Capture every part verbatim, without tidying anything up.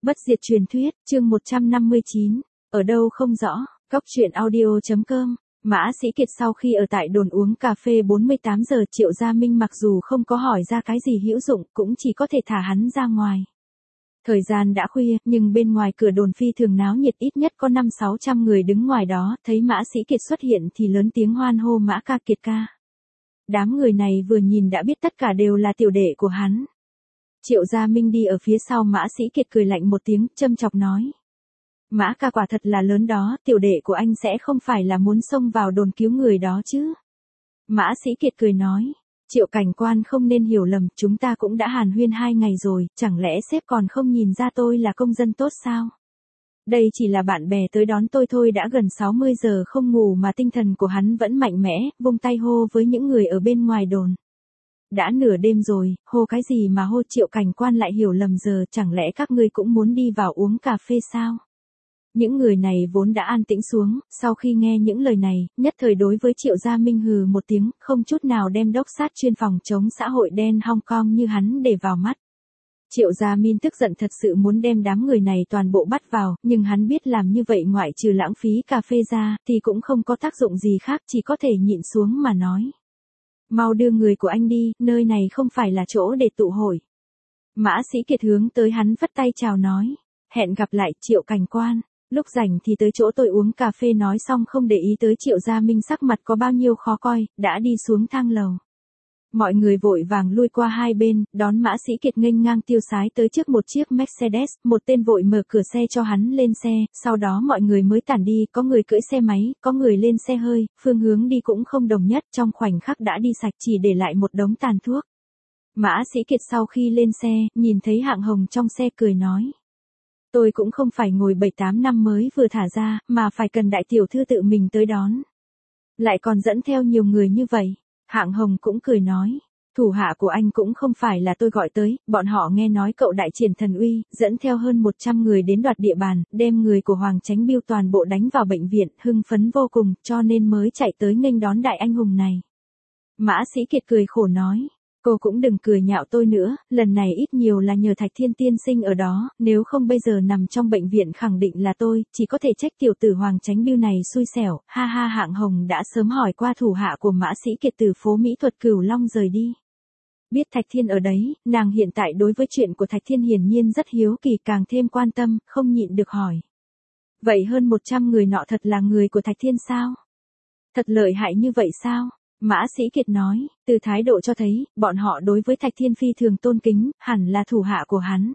Bất diệt truyền thuyết, chương một trăm năm mươi chín, ở đâu không rõ, Cóc truyện audio chấm com. Mã Sĩ Kiệt sau khi ở tại đồn uống cà phê bốn mươi tám giờ, Triệu Gia Minh mặc dù không có hỏi ra cái gì hữu dụng, cũng chỉ có thể thả hắn ra ngoài. Thời gian đã khuya, nhưng bên ngoài cửa đồn phi thường náo nhiệt, ít nhất có năm sáu trăm người đứng ngoài đó, thấy Mã Sĩ Kiệt xuất hiện thì lớn tiếng hoan hô Mã ca Kiệt ca. Đám người này vừa nhìn đã biết tất cả đều là tiểu đệ của hắn. Triệu Gia Minh đi ở phía sau Mã Sĩ Kiệt cười lạnh một tiếng, châm chọc nói. Mã ca quả thật là lớn đó, tiểu đệ của anh sẽ không phải là muốn xông vào đồn cứu người đó chứ. Mã Sĩ Kiệt cười nói. Triệu cảnh quan không nên hiểu lầm, chúng ta cũng đã hàn huyên hai ngày rồi, chẳng lẽ sếp còn không nhìn ra tôi là công dân tốt sao? Đây chỉ là bạn bè tới đón tôi thôi, đã gần sáu mươi giờ không ngủ mà tinh thần của hắn vẫn mạnh mẽ, vung tay hô với những người ở bên ngoài đồn. Đã nửa đêm rồi, hô cái gì mà hô? Triệu cảnh quan lại hiểu lầm, giờ chẳng lẽ các ngươi cũng muốn đi vào uống cà phê sao? Những người này vốn đã an tĩnh xuống, sau khi nghe những lời này, nhất thời đối với Triệu Gia Minh hừ một tiếng, không chút nào đem đốc sát chuyên phòng chống xã hội đen Hong Kong như hắn để vào mắt. Triệu Gia Minh tức giận thật sự muốn đem đám người này toàn bộ bắt vào, nhưng hắn biết làm như vậy ngoại trừ lãng phí cà phê ra, thì cũng không có tác dụng gì khác, chỉ có thể nhịn xuống mà nói. Mau đưa người của anh đi, nơi này không phải là chỗ để tụ hội. Mã Sĩ Kiệt hướng tới hắn vất tay chào nói. Hẹn gặp lại, Triệu cảnh quan. Lúc rảnh thì tới chỗ tôi uống cà phê. Nói xong không để ý tới Triệu Gia Minh sắc mặt có bao nhiêu khó coi, đã đi xuống thang lầu. Mọi người vội vàng lui qua hai bên, đón Mã Sĩ Kiệt nghênh ngang tiêu sái tới trước một chiếc Mercedes, một tên vội mở cửa xe cho hắn lên xe, sau đó mọi người mới tản đi, có người cưỡi xe máy, có người lên xe hơi, phương hướng đi cũng không đồng nhất, trong khoảnh khắc đã đi sạch, chỉ để lại một đống tàn thuốc. Mã Sĩ Kiệt sau khi lên xe, nhìn thấy Hạng Hồng trong xe cười nói. Tôi cũng không phải ngồi bảy tám năm mới vừa thả ra, mà phải cần đại tiểu thư tự mình tới đón. Lại còn dẫn theo nhiều người như vậy. Hạng Hồng cũng cười nói, thủ hạ của anh cũng không phải là tôi gọi tới, bọn họ nghe nói cậu đại triển thần uy, dẫn theo hơn một trăm người đến đoạt địa bàn, đem người của Hoàng Chánh Biêu toàn bộ đánh vào bệnh viện, hưng phấn vô cùng, cho nên mới chạy tới nghênh đón đại anh hùng này. Mã Sĩ Kiệt cười khổ nói, cô cũng đừng cười nhạo tôi nữa, lần này ít nhiều là nhờ Thạch Thiên tiên sinh ở đó, nếu không bây giờ nằm trong bệnh viện khẳng định là tôi, chỉ có thể trách tiểu tử Hoàng Chánh Biêu này xui xẻo. Ha ha. Hạng Hồng đã sớm hỏi qua thủ hạ của Mã Sĩ Kiệt từ phố Mỹ Thuật Cửu Long rời đi. Biết Thạch Thiên ở đấy, nàng hiện tại đối với chuyện của Thạch Thiên hiển nhiên rất hiếu kỳ, càng thêm quan tâm, không nhịn được hỏi. Vậy hơn một trăm người nọ thật là người của Thạch Thiên sao? Thật lợi hại như vậy sao? Mã Sĩ Kiệt nói, từ thái độ cho thấy, bọn họ đối với Thạch Thiên phi thường tôn kính, hẳn là thủ hạ của hắn.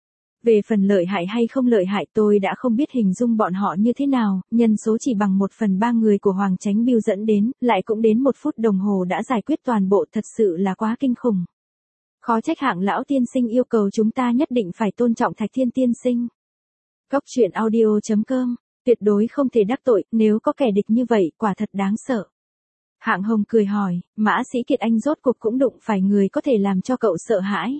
Về phần lợi hại hay không lợi hại tôi đã không biết hình dung bọn họ như thế nào, nhân số chỉ bằng một phần ba người của Hoàng Chánh Biêu dẫn đến, lại cũng đến một phút đồng hồ đã giải quyết toàn bộ, thật sự là quá kinh khủng. Khó trách Hạng lão tiên sinh yêu cầu chúng ta nhất định phải tôn trọng Thạch Thiên tiên sinh. Cóc truyện audio chấm com, tuyệt đối không thể đắc tội, nếu có kẻ địch như vậy, quả thật đáng sợ. Hạng Hồng cười hỏi, Mã Sĩ Kiệt anh rốt cuộc cũng đụng phải người có thể làm cho cậu sợ hãi.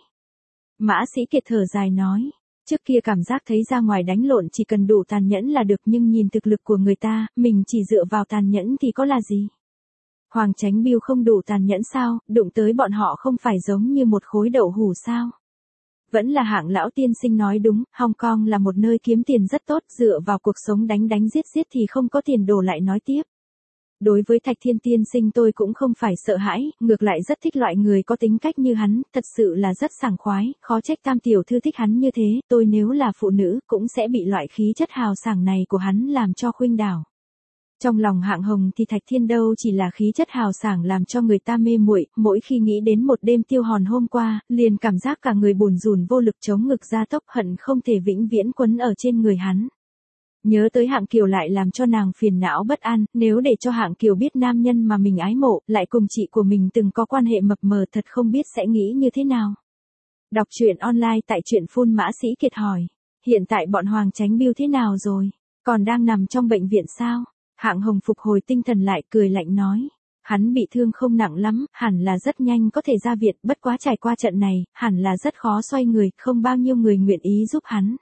Mã Sĩ Kiệt thở dài nói, trước kia cảm giác thấy ra ngoài đánh lộn chỉ cần đủ tàn nhẫn là được, nhưng nhìn thực lực của người ta, mình chỉ dựa vào tàn nhẫn thì có là gì? Hoàng Chánh Biêu không đủ tàn nhẫn sao, đụng tới bọn họ không phải giống như một khối đậu hủ sao? Vẫn là Hạng lão tiên sinh nói đúng, Hong Kong là một nơi kiếm tiền rất tốt, dựa vào cuộc sống đánh đánh giết giết thì không có tiền đồ. Lại nói tiếp. Đối với Thạch Thiên tiên sinh tôi cũng không phải sợ hãi, ngược lại rất thích loại người có tính cách như hắn, thật sự là rất sảng khoái, khó trách Tam tiểu thư thích hắn như thế, tôi nếu là phụ nữ cũng sẽ bị loại khí chất hào sảng này của hắn làm cho khuynh đảo. Trong lòng Hạng Hồng thì Thạch Thiên đâu chỉ là khí chất hào sảng làm cho người ta mê muội, mỗi khi nghĩ đến một đêm tiêu hòn hôm qua, liền cảm giác cả người bùn rùn vô lực chống ngực ra tốc, hận không thể vĩnh viễn quấn ở trên người hắn. Nhớ tới Hạng Kiều lại làm cho nàng phiền não bất an, nếu để cho Hạng Kiều biết nam nhân mà mình ái mộ, lại cùng chị của mình từng có quan hệ mập mờ, thật không biết sẽ nghĩ như thế nào. Đọc truyện online tại truyện phun. Mã Sĩ Kiệt hỏi, hiện tại bọn Hoàng Chánh Biêu thế nào rồi? Còn đang nằm trong bệnh viện sao? Hạng Hồng phục hồi tinh thần lại, cười lạnh nói, hắn bị thương không nặng lắm, hẳn là rất nhanh có thể ra viện, bất quá trải qua trận này, hẳn là rất khó xoay người, không bao nhiêu người nguyện ý giúp hắn.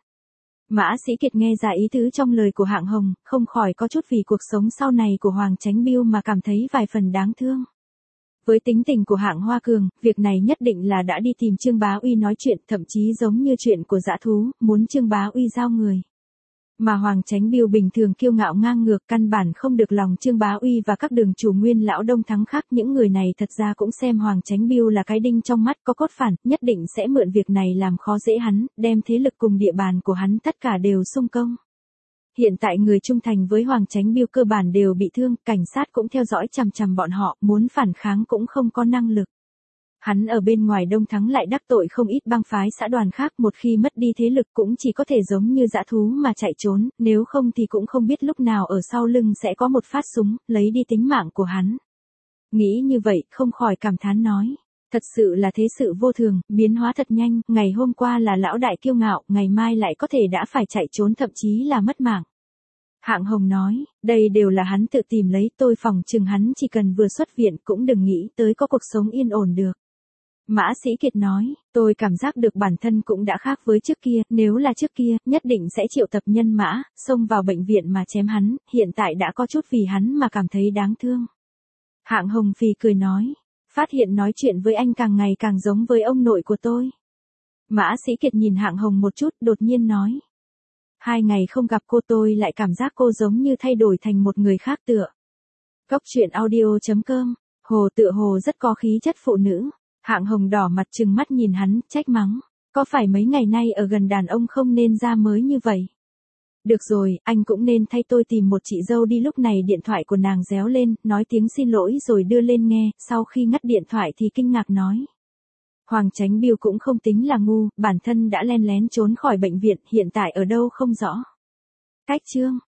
Mã Sĩ Kiệt nghe ra ý tứ trong lời của Hạng Hồng, không khỏi có chút vì cuộc sống sau này của Hoàng Chánh Biêu mà cảm thấy vài phần đáng thương. Với tính tình của hạng Hoa Cường, việc này nhất định là đã đi tìm Trương Bá Uy nói chuyện, thậm chí giống như chuyện của dã thú, muốn Trương Bá Uy giao người. Mà Hoàng Chánh Biêu bình thường kiêu ngạo ngang ngược, căn bản không được lòng Trương Bá Uy và các đường chủ Nguyên lão Đông Thắng khác. Những người này thật ra cũng xem Hoàng Chánh Biêu là cái đinh trong mắt, có cốt phản, nhất định sẽ mượn việc này làm khó dễ hắn, đem thế lực cùng địa bàn của hắn tất cả đều xung công. Hiện tại người trung thành với Hoàng Chánh Biêu cơ bản đều bị thương, cảnh sát cũng theo dõi chằm chằm bọn họ, muốn phản kháng cũng không có năng lực. Hắn ở bên ngoài Đông Thắng lại đắc tội không ít bang phái xã đoàn khác, một khi mất đi thế lực cũng chỉ có thể giống như dã thú mà chạy trốn, nếu không thì cũng không biết lúc nào ở sau lưng sẽ có một phát súng, lấy đi tính mạng của hắn. Nghĩ như vậy, không khỏi cảm thán nói. Thật sự là thế sự vô thường, biến hóa thật nhanh, ngày hôm qua là lão đại kiêu ngạo, ngày mai lại có thể đã phải chạy trốn, thậm chí là mất mạng. Hạng Hồng nói, đây đều là hắn tự tìm lấy, tôi phòng chừng hắn chỉ cần vừa xuất viện cũng đừng nghĩ tới có cuộc sống yên ổn được. Mã Sĩ Kiệt nói, tôi cảm giác được bản thân cũng đã khác với trước kia, nếu là trước kia, nhất định sẽ triệu tập nhân mã, xông vào bệnh viện mà chém hắn, hiện tại đã có chút vì hắn mà cảm thấy đáng thương. Hạng Hồng phì cười nói, phát hiện nói chuyện với anh càng ngày càng giống với ông nội của tôi. Mã Sĩ Kiệt nhìn Hạng Hồng một chút, đột nhiên nói. Hai ngày không gặp cô tôi lại cảm giác cô giống như thay đổi thành một người khác tựa. Cốc truyện audio chấm com, Hồ tựa hồ rất có khí chất phụ nữ. Hạng Hồng đỏ mặt trừng mắt nhìn hắn, trách mắng. Có phải mấy ngày nay ở gần đàn ông không nên ra mới như vậy? Được rồi, anh cũng nên thay tôi tìm một chị dâu đi. Lúc này điện thoại của nàng réo lên, nói tiếng xin lỗi rồi đưa lên nghe, sau khi ngắt điện thoại thì kinh ngạc nói. Hoàng Chánh Biêu cũng không tính là ngu, bản thân đã len lén trốn khỏi bệnh viện, hiện tại ở đâu không rõ. Cách chương